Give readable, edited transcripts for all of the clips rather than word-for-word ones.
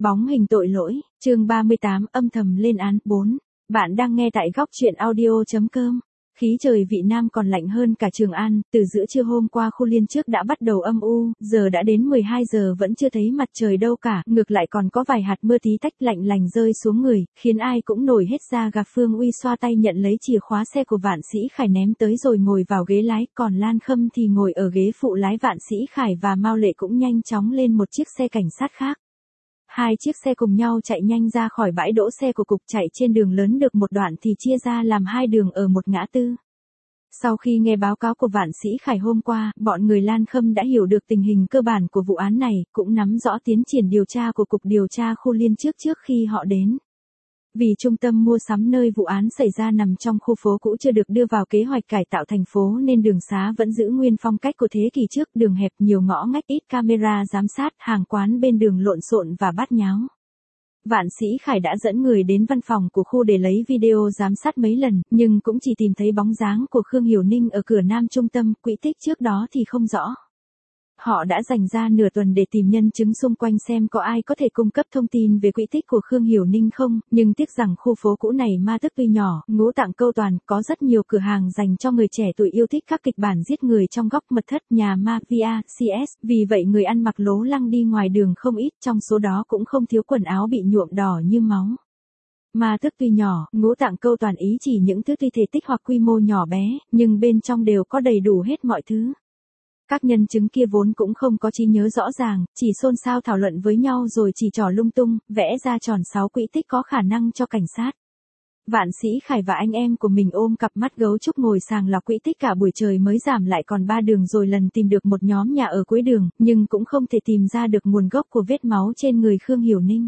Bóng hình tội lỗi, chương 38 âm thầm lên án 4. Bạn đang nghe tại góc truyện audio.com. Khí trời Vị Nam còn lạnh hơn cả Trường An, từ giữa trưa hôm qua khu liên trước đã bắt đầu âm u, giờ đã đến 12 giờ vẫn chưa thấy mặt trời đâu cả, ngược lại còn có vài hạt mưa tí tách lạnh lành rơi xuống người, khiến ai cũng nổi hết da gà. Phương Uy xoa tay nhận lấy chìa khóa xe của Vạn Sĩ Khải ném tới rồi ngồi vào ghế lái, còn Lan Khâm thì ngồi ở ghế phụ lái. Vạn Sĩ Khải và Mao Lệ cũng nhanh chóng lên một chiếc xe cảnh sát khác. Hai chiếc xe cùng nhau chạy nhanh ra khỏi bãi đỗ xe của cục, chạy trên đường lớn được một đoạn thì chia ra làm hai đường ở một ngã tư. Sau khi nghe báo cáo của Vạn Sĩ Khải hôm qua, bọn người Lan Khâm đã hiểu được tình hình cơ bản của vụ án này, cũng nắm rõ tiến triển điều tra của cục điều tra khu liên trước khi họ đến. Vì trung tâm mua sắm nơi vụ án xảy ra nằm trong khu phố cũ chưa được đưa vào kế hoạch cải tạo thành phố nên đường xá vẫn giữ nguyên phong cách của thế kỷ trước, đường hẹp, nhiều ngõ ngách, ít camera giám sát, hàng quán bên đường lộn xộn và bát nháo. Vạn Sĩ Khải đã dẫn người đến văn phòng của khu để lấy video giám sát mấy lần, nhưng cũng chỉ tìm thấy bóng dáng của Khương Hiểu Ninh ở cửa nam trung tâm, quỹ tích trước đó thì không rõ. Họ đã dành ra nửa tuần để tìm nhân chứng xung quanh xem có ai có thể cung cấp thông tin về quỹ tích của Khương Hiểu Ninh không, nhưng tiếc rằng khu phố cũ này ma tức tuy nhỏ, ngũ tạng câu toàn, có rất nhiều cửa hàng dành cho người trẻ tuổi yêu thích các kịch bản giết người trong góc mật thất, nhà ma, VA, CS, vì vậy người ăn mặc lố lăng đi ngoài đường không ít, trong số đó cũng không thiếu quần áo bị nhuộm đỏ như máu. Ma tức tuy nhỏ, ngũ tạng câu toàn ý chỉ những thứ tuy thể tích hoặc quy mô nhỏ bé, nhưng bên trong đều có đầy đủ hết mọi thứ. Các nhân chứng kia vốn cũng không có trí nhớ rõ ràng, chỉ xôn xao thảo luận với nhau rồi chỉ trỏ lung tung, vẽ ra tròn 6 quỹ tích có khả năng cho cảnh sát. Vạn Sĩ Khải và anh em của mình ôm cặp mắt gấu trúc ngồi sàng lọc quỹ tích cả buổi trời mới giảm lại còn 3 đường rồi lần tìm được một nhóm nhà ở cuối đường, nhưng cũng không thể tìm ra được nguồn gốc của vết máu trên người Khương Hiểu Ninh.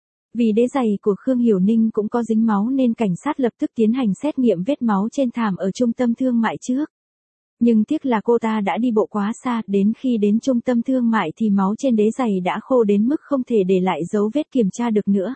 Vì đế giày của Khương Hiểu Ninh cũng có dính máu nên cảnh sát lập tức tiến hành xét nghiệm vết máu trên thảm ở trung tâm thương mại trước. Nhưng tiếc là cô ta đã đi bộ quá xa, đến khi đến trung tâm thương mại thì máu trên đế giày đã khô đến mức không thể để lại dấu vết kiểm tra được nữa.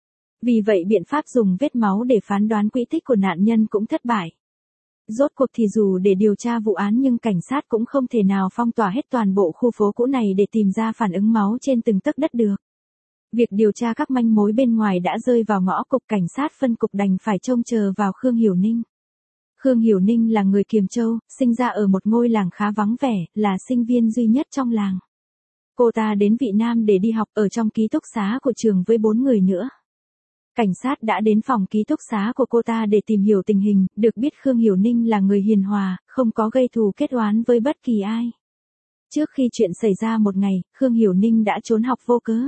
Vì vậy biện pháp dùng vết máu để phán đoán quỹ tích của nạn nhân cũng thất bại. Rốt cuộc thì dù để điều tra vụ án nhưng cảnh sát cũng không thể nào phong tỏa hết toàn bộ khu phố cũ này để tìm ra phản ứng máu trên từng tấc đất được. Việc điều tra các manh mối bên ngoài đã rơi vào ngõ cục, cảnh sát phân cục đành phải trông chờ vào Khương Hiểu Ninh. Khương Hiểu Ninh là người Kiềm Châu, sinh ra ở một ngôi làng khá vắng vẻ, là sinh viên duy nhất trong làng. Cô ta đến Vị Nam để đi học ở trong ký túc xá của trường với 4 người nữa. Cảnh sát đã đến phòng ký túc xá của cô ta để tìm hiểu tình hình, được biết Khương Hiểu Ninh là người hiền hòa, không có gây thù kết oán với bất kỳ ai. Trước khi chuyện xảy ra một ngày, Khương Hiểu Ninh đã trốn học vô cớ.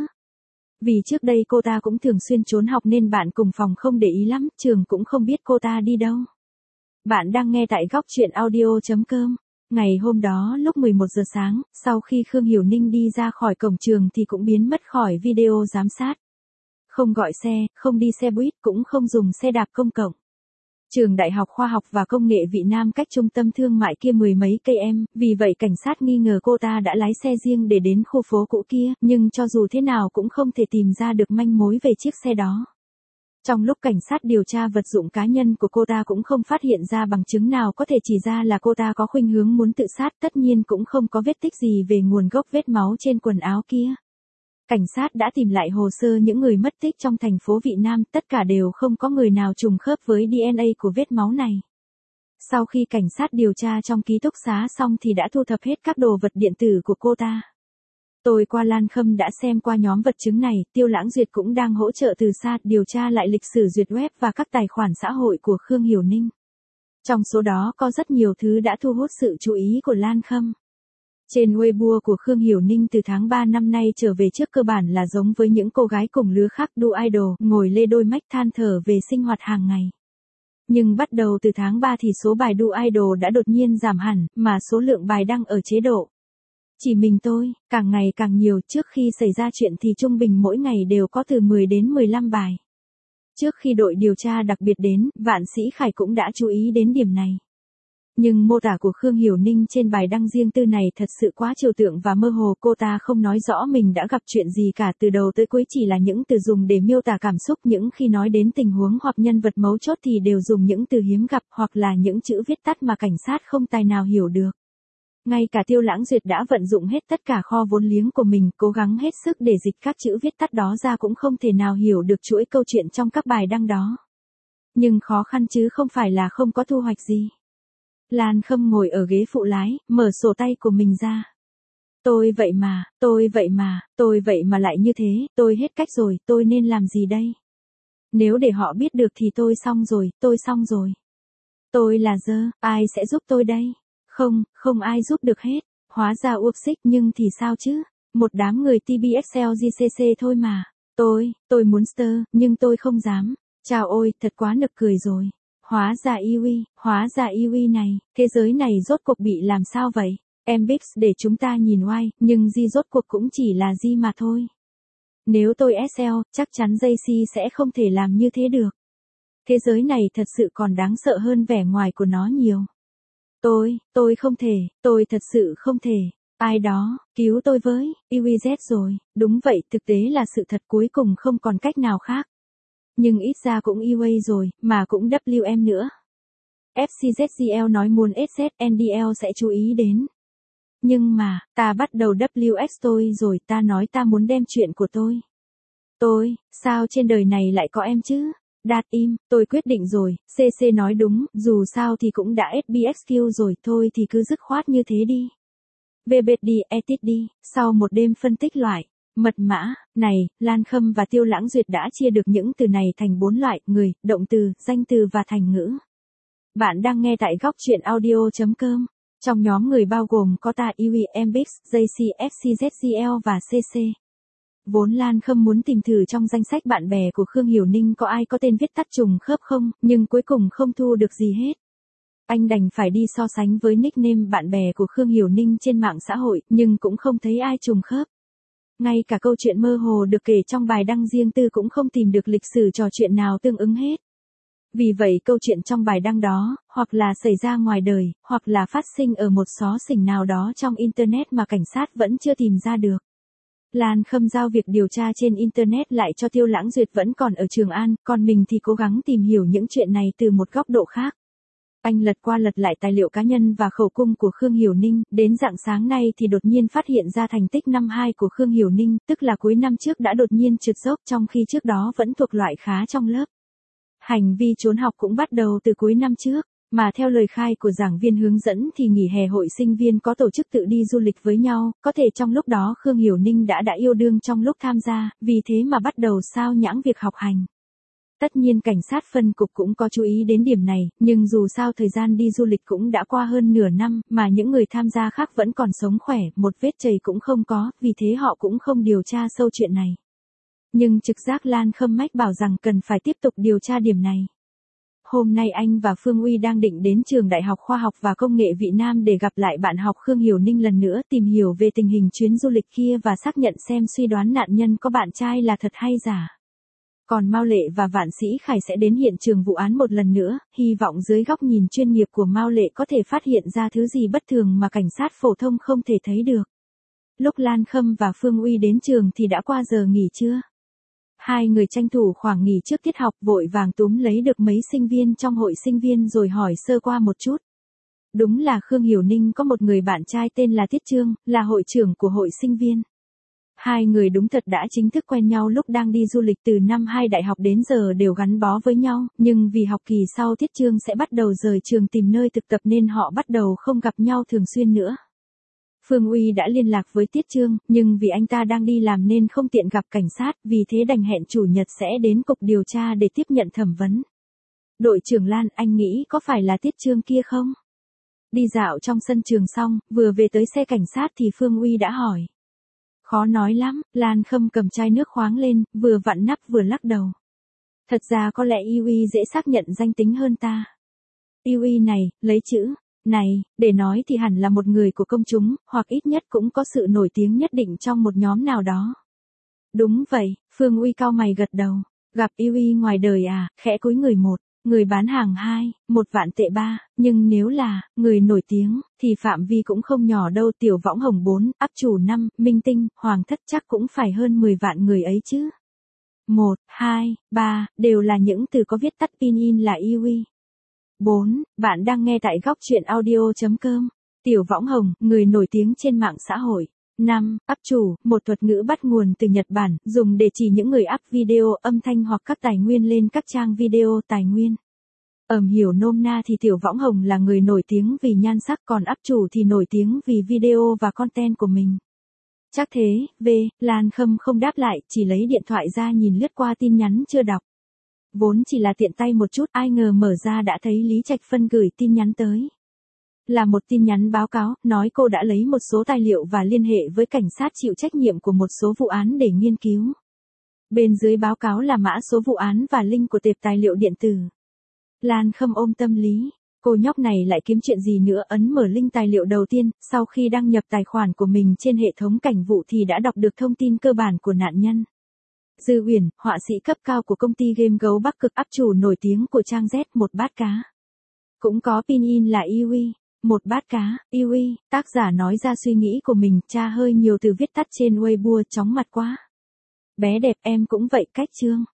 Vì trước đây cô ta cũng thường xuyên trốn học nên bạn cùng phòng không để ý lắm, trường cũng không biết cô ta đi đâu. Bạn đang nghe tại góc truyện audio.com. Ngày hôm đó lúc 11 giờ sáng, sau khi Khương Hiểu Ninh đi ra khỏi cổng trường thì cũng biến mất khỏi video giám sát. Không gọi xe, không đi xe buýt, cũng không dùng xe đạp công cộng. Trường Đại học Khoa học và Công nghệ Vị Nam cách trung tâm thương mại kia mười mấy cây em, vì vậy cảnh sát nghi ngờ cô ta đã lái xe riêng để đến khu phố cũ kia, nhưng cho dù thế nào cũng không thể tìm ra được manh mối về chiếc xe đó. Trong lúc cảnh sát điều tra vật dụng cá nhân của cô ta cũng không phát hiện ra bằng chứng nào có thể chỉ ra là cô ta có khuynh hướng muốn tự sát, tất nhiên cũng không có vết tích gì về nguồn gốc vết máu trên quần áo kia. Cảnh sát đã tìm lại hồ sơ những người mất tích trong thành phố Vị Nam, tất cả đều không có người nào trùng khớp với DNA của vết máu này. Sau khi cảnh sát điều tra trong ký túc xá xong thì đã thu thập hết các đồ vật điện tử của cô ta. Tôi qua Lan Khâm đã xem qua nhóm vật chứng này, Tiêu Lãng Duyệt cũng đang hỗ trợ từ xa điều tra lại lịch sử duyệt web và các tài khoản xã hội của Khương Hiểu Ninh. Trong số đó có rất nhiều thứ đã thu hút sự chú ý của Lan Khâm. Trên Weibo của Khương Hiểu Ninh từ tháng 3 năm nay trở về trước cơ bản là giống với những cô gái cùng lứa khác đu idol, ngồi lê đôi mách than thở về sinh hoạt hàng ngày. Nhưng bắt đầu từ tháng 3 thì số bài đu idol đã đột nhiên giảm hẳn, mà số lượng bài đăng ở chế độ chỉ mình tôi, càng ngày càng nhiều. Trước khi xảy ra chuyện thì trung bình mỗi ngày đều có từ 10 đến 15 bài. Trước khi đội điều tra đặc biệt đến, Vạn Sĩ Khải cũng đã chú ý đến điểm này. Nhưng mô tả của Khương Hiểu Ninh trên bài đăng riêng tư này thật sự quá trừu tượng và mơ hồ, cô ta không nói rõ mình đã gặp chuyện gì cả, từ đầu tới cuối chỉ là những từ dùng để miêu tả cảm xúc, những khi nói đến tình huống hoặc nhân vật mấu chốt thì đều dùng những từ hiếm gặp hoặc là những chữ viết tắt mà cảnh sát không tài nào hiểu được. Ngay cả Tiêu Lãng Duyệt đã vận dụng hết tất cả kho vốn liếng của mình, cố gắng hết sức để dịch các chữ viết tắt đó ra cũng không thể nào hiểu được chuỗi câu chuyện trong các bài đăng đó. Nhưng khó khăn chứ không phải là không có thu hoạch gì. Lan Khâm ngồi ở ghế phụ lái, mở sổ tay của mình ra. Tôi vậy mà lại như thế, tôi hết cách rồi, tôi nên làm gì đây? Nếu để họ biết được thì tôi xong rồi. Tôi là dơ, ai sẽ giúp tôi đây? Không ai giúp được hết. Hóa ra uộc xích nhưng thì sao chứ? Một đám người TBXLGCC thôi mà. Tôi muốn stir, nhưng tôi không dám. Chào ôi, thật quá nực cười rồi. Hóa ra Iwi này, thế giới này rốt cuộc bị làm sao vậy? Em Bix để chúng ta nhìn oai, nhưng Di rốt cuộc cũng chỉ là Di mà thôi. Nếu tôi SL, chắc chắn JC sẽ không thể làm như thế được. Thế giới này thật sự còn đáng sợ hơn vẻ ngoài của nó nhiều. Tôi không thể, tôi thật sự không thể. Ai đó, cứu tôi với, IWZ rồi, đúng vậy, thực tế là sự thật cuối cùng không còn cách nào khác. Nhưng ít ra cũng EWA rồi, mà cũng WM nữa. FCZCL nói muốn SZNDL sẽ chú ý đến. Nhưng mà, ta bắt đầu WX tôi rồi, ta nói ta muốn đem chuyện của tôi, sao trên đời này lại có em chứ? Đạt im, tôi quyết định rồi, CC nói đúng, dù sao thì cũng đã SBXQ rồi, thôi thì cứ dứt khoát như thế đi. VBD edit đi, sau một đêm phân tích loại, mật mã, này, Lan Khâm và Tiêu Lãng Duyệt đã chia được những từ này thành 4 loại, người, động từ, danh từ và thành ngữ. Bạn đang nghe tại góc truyện audio.com. Trong nhóm người bao gồm có ta Iwi, Mbix, JC, FCZCL và CC. Vốn Lan Khâm muốn tìm thử trong danh sách bạn bè của Khương Hiểu Ninh có ai có tên viết tắt trùng khớp không, nhưng cuối cùng không thu được gì hết. Anh đành phải đi so sánh với nickname bạn bè của Khương Hiểu Ninh trên mạng xã hội, nhưng cũng không thấy ai trùng khớp. Ngay cả câu chuyện mơ hồ được kể trong bài đăng riêng tư cũng không tìm được lịch sử trò chuyện nào tương ứng hết. Vì vậy câu chuyện trong bài đăng đó, hoặc là xảy ra ngoài đời, hoặc là phát sinh ở một xó xỉnh nào đó trong Internet mà cảnh sát vẫn chưa tìm ra được. Lan Khâm giao việc điều tra trên Internet lại cho Tiêu Lãng Duyệt vẫn còn ở Trường An, còn mình thì cố gắng tìm hiểu những chuyện này từ một góc độ khác. Anh lật qua lật lại tài liệu cá nhân và khẩu cung của Khương Hiểu Ninh, đến rạng sáng nay thì đột nhiên phát hiện ra thành tích năm 2 của Khương Hiểu Ninh, tức là cuối năm trước đã đột nhiên trượt dốc trong khi trước đó vẫn thuộc loại khá trong lớp. Hành vi trốn học cũng bắt đầu từ cuối năm trước, mà theo lời khai của giảng viên hướng dẫn thì nghỉ hè hội sinh viên có tổ chức tự đi du lịch với nhau, có thể trong lúc đó Khương Hiểu Ninh đã yêu đương trong lúc tham gia, vì thế mà bắt đầu sao nhãng việc học hành. Tất nhiên cảnh sát phân cục cũng có chú ý đến điểm này, nhưng dù sao thời gian đi du lịch cũng đã qua hơn nửa năm, mà những người tham gia khác vẫn còn sống khỏe, một vết chày cũng không có, vì thế họ cũng không điều tra sâu chuyện này. Nhưng trực giác Lan Khâm mách bảo rằng cần phải tiếp tục điều tra điểm này. Hôm nay anh và Phương Uy đang định đến trường Đại học Khoa học và Công nghệ Việt Nam để gặp lại bạn học Khương Hiểu Ninh lần nữa, tìm hiểu về tình hình chuyến du lịch kia và xác nhận xem suy đoán nạn nhân có bạn trai là thật hay giả. Còn Mao Lệ và Vạn Sĩ Khải sẽ đến hiện trường vụ án một lần nữa, hy vọng dưới góc nhìn chuyên nghiệp của Mao Lệ có thể phát hiện ra thứ gì bất thường mà cảnh sát phổ thông không thể thấy được. Lúc Lan Khâm và Phương Uy đến trường thì đã qua giờ nghỉ trưa. Hai người tranh thủ khoảng nghỉ trước tiết học vội vàng túm lấy được mấy sinh viên trong hội sinh viên rồi hỏi sơ qua một chút. Đúng là Khương Hiểu Ninh có một người bạn trai tên là Tiết Trương, là hội trưởng của hội sinh viên. Hai người đúng thật đã chính thức quen nhau lúc đang đi du lịch từ năm 2 đại học đến giờ đều gắn bó với nhau, nhưng vì học kỳ sau Tiết Trương sẽ bắt đầu rời trường tìm nơi thực tập nên họ bắt đầu không gặp nhau thường xuyên nữa. Phương Uy đã liên lạc với Tiết Trương, nhưng vì anh ta đang đi làm nên không tiện gặp cảnh sát, vì thế đành hẹn chủ nhật sẽ đến cục điều tra để tiếp nhận thẩm vấn. Đội trưởng Lan, anh nghĩ có phải là Tiết Trương kia không? Đi dạo trong sân trường xong, vừa về tới xe cảnh sát thì Phương Uy đã hỏi. Khó nói lắm, Lan Khâm cầm chai nước khoáng lên, vừa vặn nắp vừa lắc đầu. Thật ra có lẽ Iwi dễ xác nhận danh tính hơn ta. Iwi này, lấy chữ này, để nói thì hẳn là một người của công chúng, hoặc ít nhất cũng có sự nổi tiếng nhất định trong một nhóm nào đó. Đúng vậy, Phương Uy cau mày gật đầu. Gặp Iwi ngoài đời à, khẽ cúi người 1, người bán hàng 2, 1 vạn tệ 3, nhưng nếu là người nổi tiếng, thì phạm vi cũng không nhỏ đâu. Tiểu Võng Hồng 4, áp chủ 5, Minh Tinh, Hoàng Thất chắc cũng phải hơn 10 vạn người ấy chứ. 1, 2, 3, đều là những từ có viết tắt pin in là Iwi. 4. Bạn đang nghe tại góc truyện audio.com. Tiểu Võng Hồng, người nổi tiếng trên mạng xã hội. 5. Up chủ, một thuật ngữ bắt nguồn từ Nhật Bản, dùng để chỉ những người up video, âm thanh hoặc các tài nguyên lên các trang video tài nguyên. Hiểu nôm na thì Tiểu Võng Hồng là người nổi tiếng vì nhan sắc, còn up chủ thì nổi tiếng vì video và content của mình. Chắc thế, Lan Khâm không đáp lại, chỉ lấy điện thoại ra nhìn lướt qua tin nhắn chưa đọc. Vốn chỉ là tiện tay một chút, ai ngờ mở ra đã thấy Lý Trạch Phân gửi tin nhắn tới. Là một tin nhắn báo cáo, nói cô đã lấy một số tài liệu và liên hệ với cảnh sát chịu trách nhiệm của một số vụ án để nghiên cứu. Bên dưới báo cáo là mã số vụ án và link của tệp tài liệu điện tử. Lan Khâm ôm tâm lý, cô nhóc này lại kiếm chuyện gì nữa, ấn mở link tài liệu đầu tiên, sau khi đăng nhập tài khoản của mình trên hệ thống cảnh vụ thì đã đọc được thông tin cơ bản của nạn nhân. Dư Uyển, họa sĩ cấp cao của công ty game Gấu Bắc Cực, up chủ nổi tiếng của trang Z, một bát cá. Cũng có pin là Iwi, một bát cá, Iwi, tác giả nói ra suy nghĩ của mình, cha hơi nhiều từ viết tắt trên Weibo, chóng mặt quá. Bé đẹp em cũng vậy, cách chương.